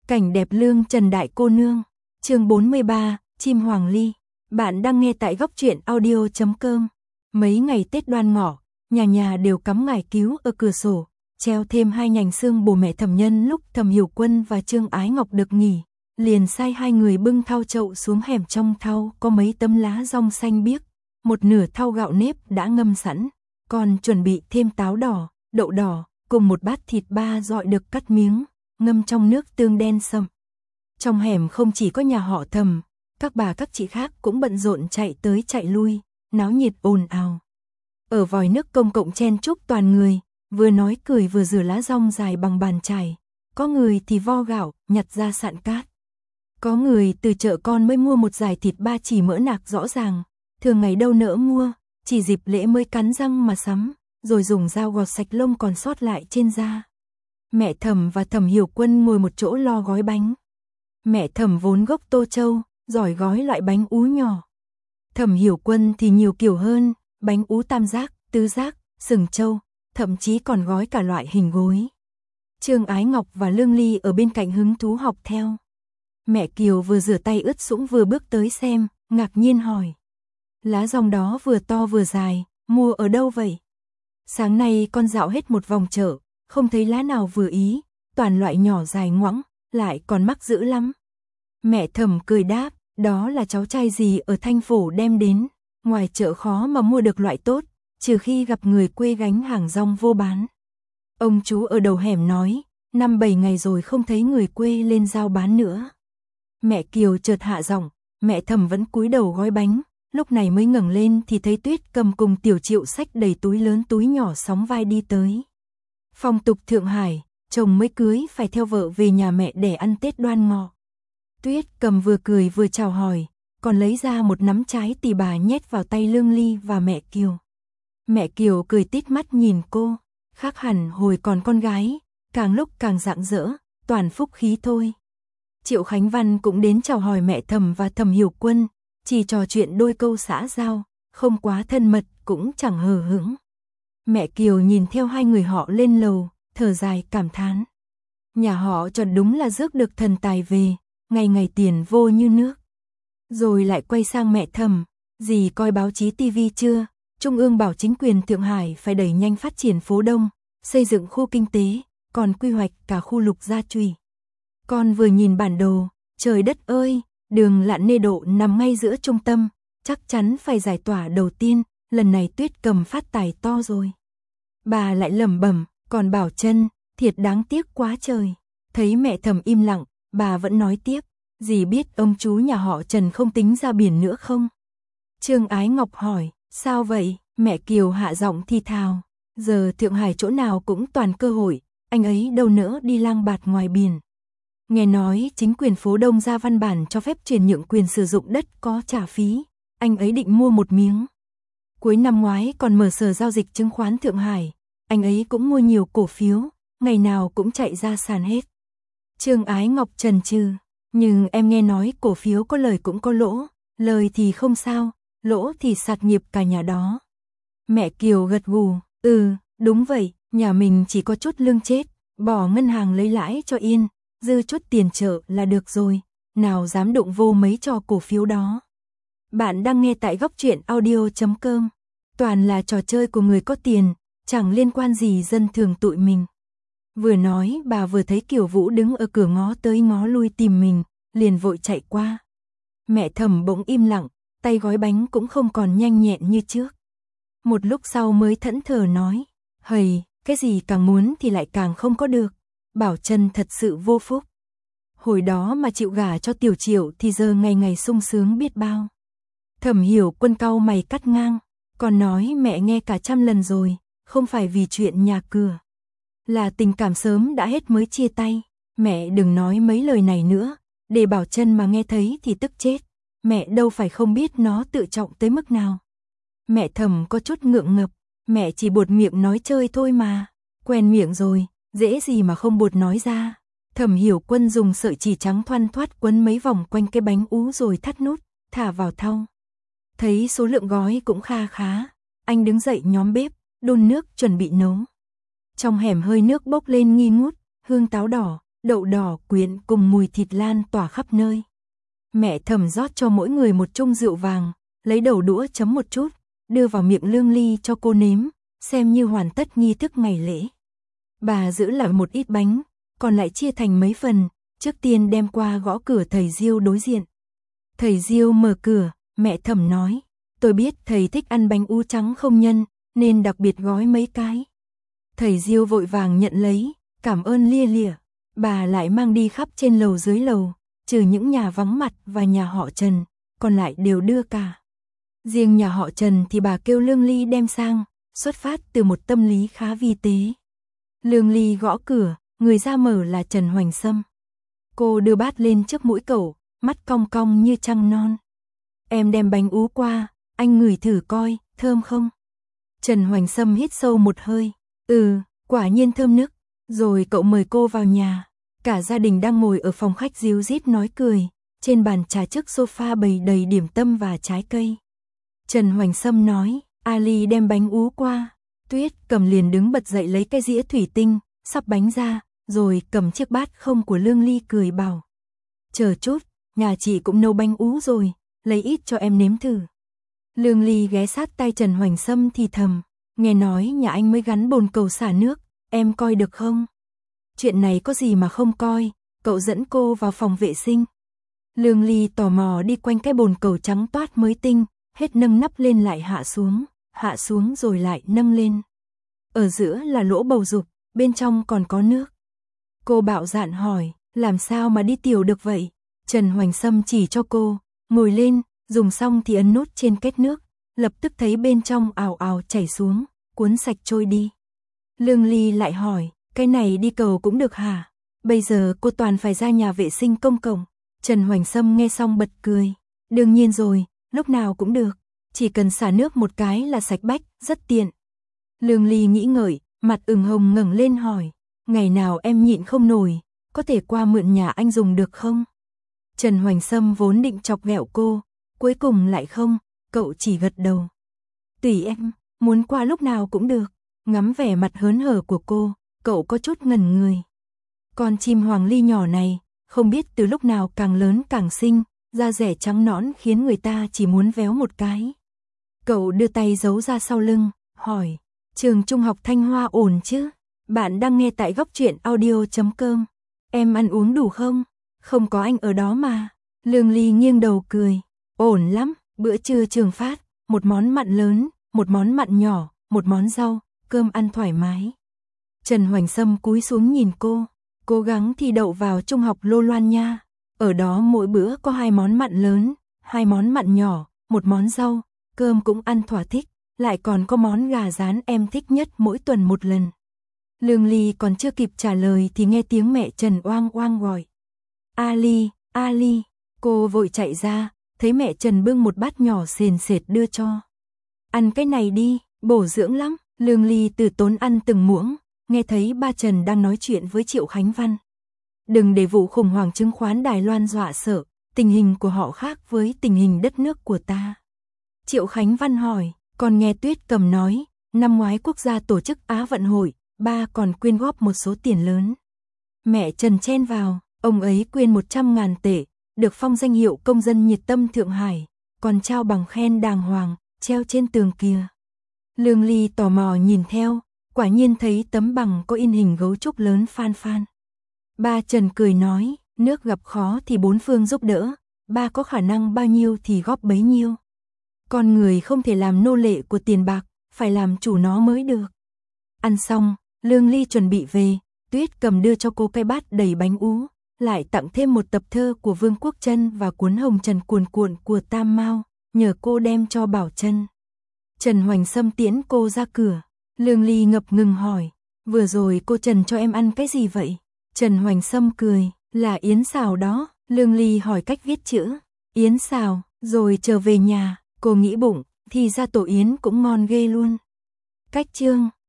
Cảnh đẹp lương Trần Đại cô nương. Chương 43, chim hoàng ly. Bạn đang nghe tại góc truyện audio.com. Mấy ngày Tết Đoan Ngọ, nhà nhà đều cắm ngải cứu ở cửa sổ, treo thêm 2 nhành xương bồ mẹ Thẩm Nhân. Lúc Thẩm Hiểu Quân và Trương Ái Ngọc được nghỉ, liền sai 2 người bưng thau chậu xuống hẻm. Trong thau có mấy tấm lá rong xanh biếc, một nửa thau gạo nếp đã ngâm sẵn, còn chuẩn bị thêm táo đỏ, đậu đỏ, cùng một bát thịt ba dọi được cắt miếng, ngâm trong nước tương đen sậm. Trong hẻm không chỉ có nhà họ Thẩm, các bà các chị khác cũng bận rộn chạy tới chạy lui, náo nhiệt ồn ào. Ở vòi nước công cộng chen chúc toàn người, vừa nói cười vừa rửa lá rong dài bằng bàn chải, có người thì vo gạo, nhặt ra sạn cát. Có người từ chợ con mới mua một dải thịt ba chỉ mỡ nạc rõ ràng, thường ngày đâu nỡ mua, chỉ dịp lễ mới cắn răng mà sắm, rồi dùng dao gọt sạch lông còn sót lại trên da. Mẹ Thẩm và Thẩm Hiểu Quân ngồi một chỗ lo gói bánh. Mẹ Thẩm vốn gốc Tô Châu, giỏi gói loại bánh ú nhỏ. Thẩm Hiểu Quân thì nhiều kiểu hơn, bánh ú tam giác, tứ giác, sừng trâu, thậm chí còn gói cả loại hình gối. Trương Ái Ngọc và Lương Ly ở bên cạnh hứng thú học theo. Mẹ Kiều vừa rửa tay ướt sũng vừa bước tới xem, ngạc nhiên hỏi: lá rong đó vừa to vừa dài, mua ở đâu vậy? Sáng nay con dạo hết một vòng chợ, không thấy lá nào vừa ý, toàn loại nhỏ dài ngoẵng, lại còn mắc dữ lắm. Mẹ Thẩm cười đáp: đó là cháu trai gì ở Thanh Phổ đem đến, ngoài chợ khó mà mua được loại tốt, trừ khi gặp người quê gánh hàng rong vô bán. Ông chú ở đầu hẻm nói, 5-7 ngày rồi không thấy người quê lên giao bán nữa. Mẹ Kiều chợt hạ giọng, mẹ Thẩm vẫn cúi đầu gói bánh, lúc này mới ngẩng lên thì thấy Tuyết Cầm cùng Tiểu Triệu xách đầy túi lớn túi nhỏ sóng vai đi tới. Phong tục Thượng Hải, chồng mới cưới phải theo vợ về nhà mẹ để ăn Tết Đoan Ngọ. Tuyết Cầm vừa cười vừa chào hỏi, còn lấy ra một nắm trái tỳ bà nhét vào tay Lương Ly và mẹ Kiều. Mẹ Kiều cười tít mắt nhìn cô, khác hẳn hồi còn con gái, càng lúc càng rạng rỡ, toàn phúc khí thôi. Triệu Khánh Văn cũng đến chào hỏi mẹ Thẩm và Thẩm Hiểu Quân, chỉ trò chuyện đôi câu xã giao, không quá thân mật cũng chẳng hờ hững. Mẹ Kiều nhìn theo 2 người họ lên lầu, thở dài cảm thán. Nhà họ Trần đúng là rước được thần tài về, ngày ngày tiền vô như nước. Rồi lại quay sang mẹ Thẩm, dì coi báo chí tivi chưa? Trung ương bảo chính quyền Thượng Hải phải đẩy nhanh phát triển phố Đông, xây dựng khu kinh tế, còn quy hoạch cả khu Lục Gia Trùy. Con vừa nhìn bản đồ, trời đất ơi, đường Lạn Nê Độ nằm ngay giữa trung tâm, chắc chắn phải giải tỏa đầu tiên, lần này Tuyết Cầm phát tài to rồi. Bà lại lẩm bẩm, còn Bảo Trân, thiệt đáng tiếc quá trời. Thấy mẹ Thẩm im lặng, bà vẫn nói tiếp, dì biết ông chú nhà họ Trần không tính ra biển nữa không? Trương Ái Ngọc hỏi, sao vậy? Mẹ Kiều hạ giọng thi thào, giờ Thượng Hải chỗ nào cũng toàn cơ hội, anh ấy đâu nỡ đi lang bạt ngoài biển. Nghe nói chính quyền phố Đông ra văn bản cho phép chuyển nhượng quyền sử dụng đất có trả phí, anh ấy định mua một miếng. Cuối năm ngoái còn mở sở giao dịch chứng khoán Thượng Hải, anh ấy cũng mua nhiều cổ phiếu, ngày nào cũng chạy ra sàn hết. Trương Ái Ngọc chần chừ, nhưng em nghe nói cổ phiếu có lời cũng có lỗ, lời thì không sao, lỗ thì sạt nghiệp cả nhà đó. Mẹ Kiều gật gù, đúng vậy, nhà mình chỉ có chút lương chết, bỏ ngân hàng lấy lãi cho yên, dư chút tiền chợ là được rồi, nào dám đụng vô mấy trò cổ phiếu đó. Bạn đang nghe tại góc truyện audio.com, toàn là trò chơi của người có tiền, chẳng liên quan gì dân thường tụi mình. Vừa nói bà vừa thấy Kiều Vũ đứng ở cửa ngó tới ngó lui tìm mình, liền vội chạy qua. Mẹ Thẩm bỗng im lặng, tay gói bánh cũng không còn nhanh nhẹn như trước. Một lúc sau mới thẫn thờ nói, hầy, cái gì càng muốn thì lại càng không có được. Bảo Trân thật sự vô phúc. Hồi đó mà chịu gả cho Tiểu Triệu thì giờ ngày ngày sung sướng biết bao. Thẩm Hiểu Quân cau mày cắt ngang, còn nói mẹ nghe cả 100 lần rồi, không phải vì chuyện nhà cửa. Là tình cảm sớm đã hết mới chia tay, mẹ đừng nói mấy lời này nữa, để Bảo Trân mà nghe thấy thì tức chết, mẹ đâu phải không biết nó tự trọng tới mức nào. Mẹ Thẩm có chút ngượng ngập, mẹ chỉ buột miệng nói chơi thôi mà, quen miệng rồi, dễ gì mà không buột nói ra. Thẩm Hiểu Quân dùng sợi chỉ trắng thoăn thoắt quấn mấy vòng quanh cái bánh ú rồi thắt nút, thả vào thau. Thấy số lượng gói cũng kha khá, anh đứng dậy nhóm bếp, đun nước chuẩn bị nấu. Trong hẻm hơi nước bốc lên nghi ngút, hương táo đỏ, đậu đỏ quyện cùng mùi thịt lan tỏa khắp nơi. Mẹ Thẩm rót cho mỗi người một chung rượu vàng, lấy đầu đũa chấm một chút, đưa vào miệng Lương Ly cho cô nếm, xem như hoàn tất nghi thức ngày lễ. Bà giữ lại một ít bánh, còn lại chia thành mấy phần, trước tiên đem qua gõ cửa thầy Diêu đối diện. Thầy Diêu mở cửa, mẹ Thẩm nói, tôi biết thầy thích ăn bánh ú trắng không nhân, nên đặc biệt gói mấy cái. Thầy Diêu vội vàng nhận lấy, cảm ơn lia lịa. Bà lại mang đi khắp trên lầu dưới lầu, trừ những nhà vắng mặt và nhà họ Trần, còn lại đều đưa cả. Riêng nhà họ Trần thì bà kêu Lương Ly đem sang, xuất phát từ một tâm lý khá vi tế. Lương Ly gõ cửa, người ra mở là Trần Hoành Sâm. Cô đưa bát lên trước mũi cậu, mắt cong cong như trăng non. Em đem bánh ú qua, anh ngửi thử coi, thơm không? Trần Hoành Sâm hít sâu một hơi, quả nhiên thơm nức. Rồi cậu mời cô vào nhà. Cả gia đình đang ngồi ở phòng khách ríu rít nói cười, trên bàn trà trước sofa bày đầy điểm tâm và trái cây. Trần Hoành Sâm nói, Ali đem bánh ú qua. Tuyết cầm liền đứng bật dậy lấy cái dĩa thủy tinh, sắp bánh ra, rồi cầm chiếc bát không của Lương Ly cười bảo. Chờ chút, nhà chị cũng nấu bánh ú rồi, lấy ít cho em nếm thử. Lương Ly ghé sát tay Trần Hoành Sâm thì thầm, nghe nói nhà anh mới gắn bồn cầu xả nước, em coi được không? Chuyện này có gì mà không coi, cậu dẫn cô vào phòng vệ sinh. Lương Ly tò mò đi quanh cái bồn cầu trắng toát mới tinh, hết nâng nắp lên lại hạ xuống rồi lại nâng lên. Ở giữa là lỗ bầu dục, bên trong còn có nước. Cô bạo dạn hỏi, làm sao mà đi tiểu được vậy? Trần Hoành Sâm chỉ cho cô, ngồi lên, dùng xong thì ấn nút trên két nước, lập tức thấy bên trong ào ào chảy xuống, cuốn sạch trôi đi. Lương Ly lại hỏi, cái này đi cầu cũng được hả? Bây giờ cô toàn phải ra nhà vệ sinh công cộng. Trần Hoành Sâm nghe xong bật cười. Đương nhiên rồi, lúc nào cũng được. Chỉ cần xả nước một cái là sạch bách, rất tiện. Lương Ly nghĩ ngợi, mặt ửng hồng ngẩng lên hỏi. Ngày nào em nhịn không nổi, có thể qua mượn nhà anh dùng được không? Trần Hoành Sâm vốn định chọc ghẹo cô, cuối cùng lại không, cậu chỉ gật đầu. Tùy em, muốn qua lúc nào cũng được. Ngắm vẻ mặt hớn hở của cô, cậu có chút ngẩn người. Con chim hoàng ly nhỏ này, không biết từ lúc nào càng lớn càng xinh, da rẻ trắng nõn khiến người ta chỉ muốn véo một cái. Cậu đưa tay giấu ra sau lưng, hỏi, trường trung học Thanh Hoa ổn chứ? Bạn đang nghe tại góc truyện audio.com. Em ăn uống đủ không? Không có anh ở đó mà. Lương Ly nghiêng đầu cười, ổn lắm, bữa trưa trường phát, một món mặn lớn, một món mặn nhỏ, một món rau, cơm ăn thoải mái. Trần Hoành Sâm cúi xuống nhìn cô, cố gắng thi đậu vào trung học Lô Loan nha. Ở đó mỗi bữa có 2 món mặn lớn, 2 món mặn nhỏ, một món rau, cơm cũng ăn thỏa thích, lại còn có món gà rán em thích nhất mỗi tuần một lần. Lương Ly còn chưa kịp trả lời thì nghe tiếng mẹ Trần oang oang gọi. Ali, Ali, cô vội chạy ra, thấy mẹ Trần bưng một bát nhỏ sền sệt đưa cho. Ăn cái này đi, bổ dưỡng lắm. Lương Ly từ tốn ăn từng muỗng, nghe thấy ba Trần đang nói chuyện với Triệu Khánh Văn. Đừng để vụ khủng hoảng chứng khoán Đài Loan dọa sợ, tình hình của họ khác với tình hình đất nước của ta. Triệu Khánh Văn hỏi, còn nghe Tuyết Cầm nói, năm ngoái quốc gia tổ chức Á vận hội, ba còn quyên góp một số tiền lớn. Mẹ Trần chen vào, ông ấy quyên 100.000 tệ, được phong danh hiệu công dân nhiệt tâm Thượng Hải, còn trao bằng khen đàng hoàng, treo trên tường kia. Lương Ly tò mò nhìn theo, quả nhiên thấy tấm bằng có in hình gấu trúc lớn phan phan. Ba Trần cười nói, nước gặp khó thì bốn phương giúp đỡ, ba có khả năng bao nhiêu thì góp bấy nhiêu. Con người không thể làm nô lệ của tiền bạc, phải làm chủ nó mới được. Ăn xong, Lương Ly chuẩn bị về, Tuyết Cầm đưa cho cô cái bát đầy bánh ú, lại tặng thêm một tập thơ của Vương Quốc Trân và cuốn Hồng Trần cuồn cuộn của Tam Mao, nhờ cô đem cho Bảo Trân. Trần Hoành Sâm tiễn cô ra cửa, Lương Ly ngập ngừng hỏi, vừa rồi cô Trần cho em ăn cái gì vậy? Trần Hoành Sâm cười, là yến xào đó. Lương Ly hỏi cách viết chữ, yến xào, rồi trở về nhà, cô nghĩ bụng, thì ra tổ yến cũng ngon ghê luôn. Cách chương